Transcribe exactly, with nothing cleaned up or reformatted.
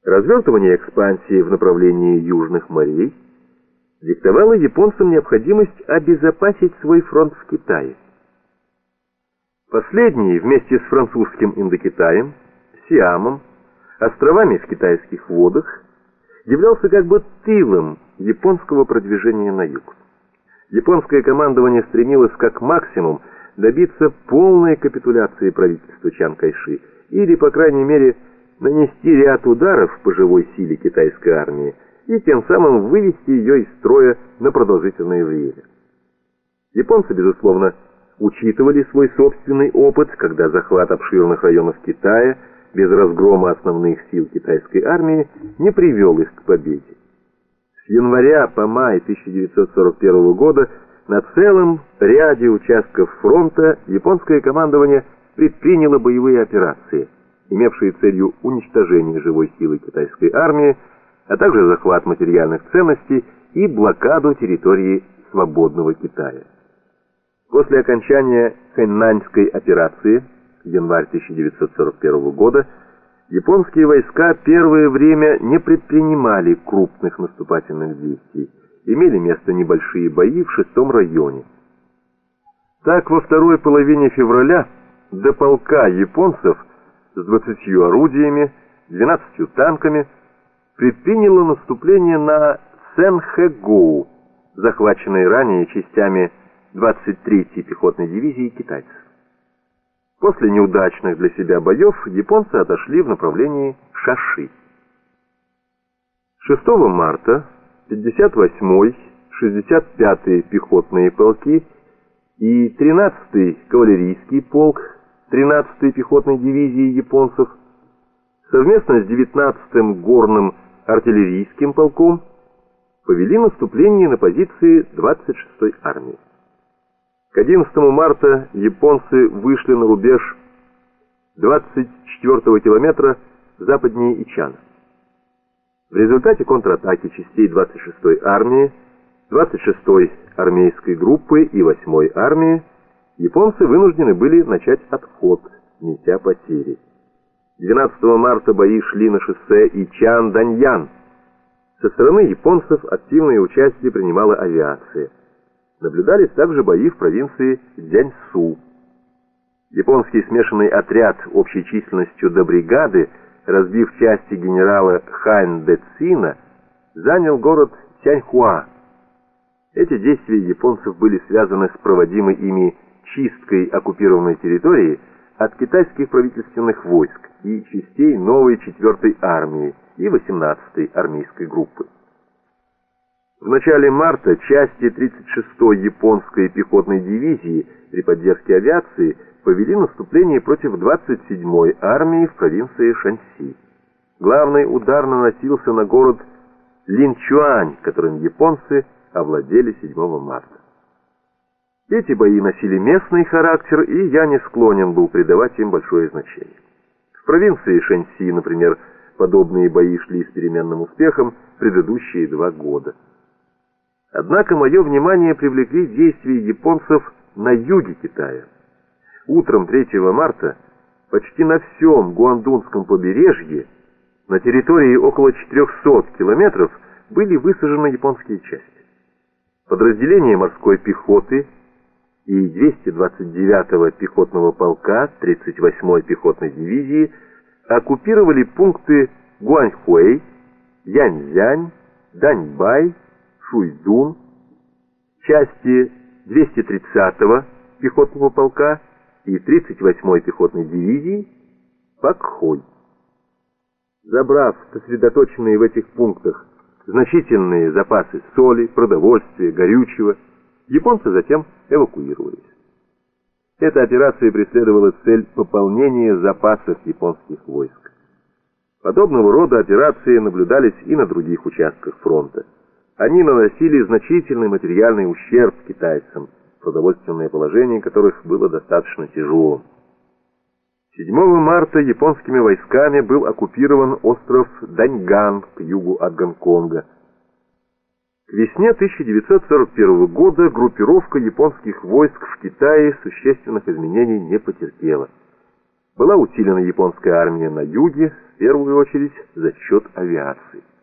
Развертывание экспансии в направлении южных морей диктовало японцам необходимость обезопасить свой фронт в Китае. Последний вместе с французским Индокитаем, Сиамом, островами в китайских водах являлся как бы тылом японского продвижения на юг. Японское командование стремилось как максимум добиться полной капитуляции правительства Чан Кайши или, по крайней мере, нанести ряд ударов по живой силе китайской армии и тем самым вывести ее из строя на продолжительное время. Японцы, безусловно, учитывали свой собственный опыт, когда захват обширных районов Китая без разгрома основных сил китайской армии не привел их к победе. С января по май тысяча девятьсот сорок первого года на целом ряде участков фронта японское командование предприняло боевые операции, имевшие целью уничтожение живой силы китайской армии, а также захват материальных ценностей и блокаду территории свободного Китая. После окончания Хэньнаньской операции, январь тысяча девятьсот сорок первого года, японские войска первое время не предпринимали крупных наступательных действий, имели место небольшие бои в шестом районе. Так, во второй половине февраля до полка японцев с двадцатью орудиями, двенадцатью танками предприняло наступление на Цэнхэгоу, захваченные ранее частями двадцать третьей пехотной дивизии китайцев. После неудачных для себя боев японцы отошли в направлении Шаши. шестого марта пятьдесят восьмой, шестьдесят пятый пехотные полки и тринадцатый кавалерийский полк тринадцатой пехотной дивизии японцев совместно с девятнадцатым горным артиллерийским полком повели наступление на позиции двадцать шестой армии. К одиннадцатому марта японцы вышли на рубеж двадцать четвёртого километра западнее Ичана. В результате контратаки частей двадцать шестой армии, двадцать шестой армейской группы и восьмой армии японцы вынуждены были начать отход, неся потери. двенадцатого марта бои шли на шоссе Ичан-Даньян. Со стороны японцев активное участие принимала авиация. Наблюдались также бои в провинции Дзяньсу. Японский смешанный отряд общей численностью до бригады, разбив части генерала Хань Дэцина, занял город Тяньхуа. Эти действия японцев были связаны с проводимой ими чисткой оккупированной территории от китайских правительственных войск и частей новой четвёртой армии и восемнадцатой армейской группы. В начале марта части тридцать шестой японской пехотной дивизии при поддержке авиации повели наступление против двадцать седьмой армии в провинции Шаньси. Главный удар наносился на город Линчуань, которым японцы овладели седьмого марта. Эти бои носили местный характер, и я не склонен был придавать им большое значение. В провинции Шаньси, например, подобные бои шли с переменным успехом предыдущие два года. Однако мое внимание привлекли действия японцев на юге Китая. Утром третьего марта почти на всем Гуандунском побережье, на территории около четырехсот километров, были высажены японские части. Подразделения морской пехоты и двести двадцать девятого пехотного полка тридцать восьмой пехотной дивизии оккупировали пункты Гуаньхуэй, Яньцзянь, Даньбай, Шуйдун, части двести тридцатого пехотного полка и тридцать восьмой пехотной дивизии Пакхой. Забрав сосредоточенные в этих пунктах значительные запасы соли, продовольствия, горючего, японцы затем эвакуировались. Эта операция преследовала цель пополнения запасов японских войск. Подобного рода операции наблюдались и на других участках фронта. Они наносили значительный материальный ущерб китайцам, продовольственное положение которых было достаточно тяжелым. седьмого марта японскими войсками был оккупирован остров Даньган к югу от Гонконга. К весне тысяча девятьсот сорок первого года группировка японских войск в Китае существенных изменений не потерпела. Была усилена японская армия на юге, в первую очередь за счет авиации.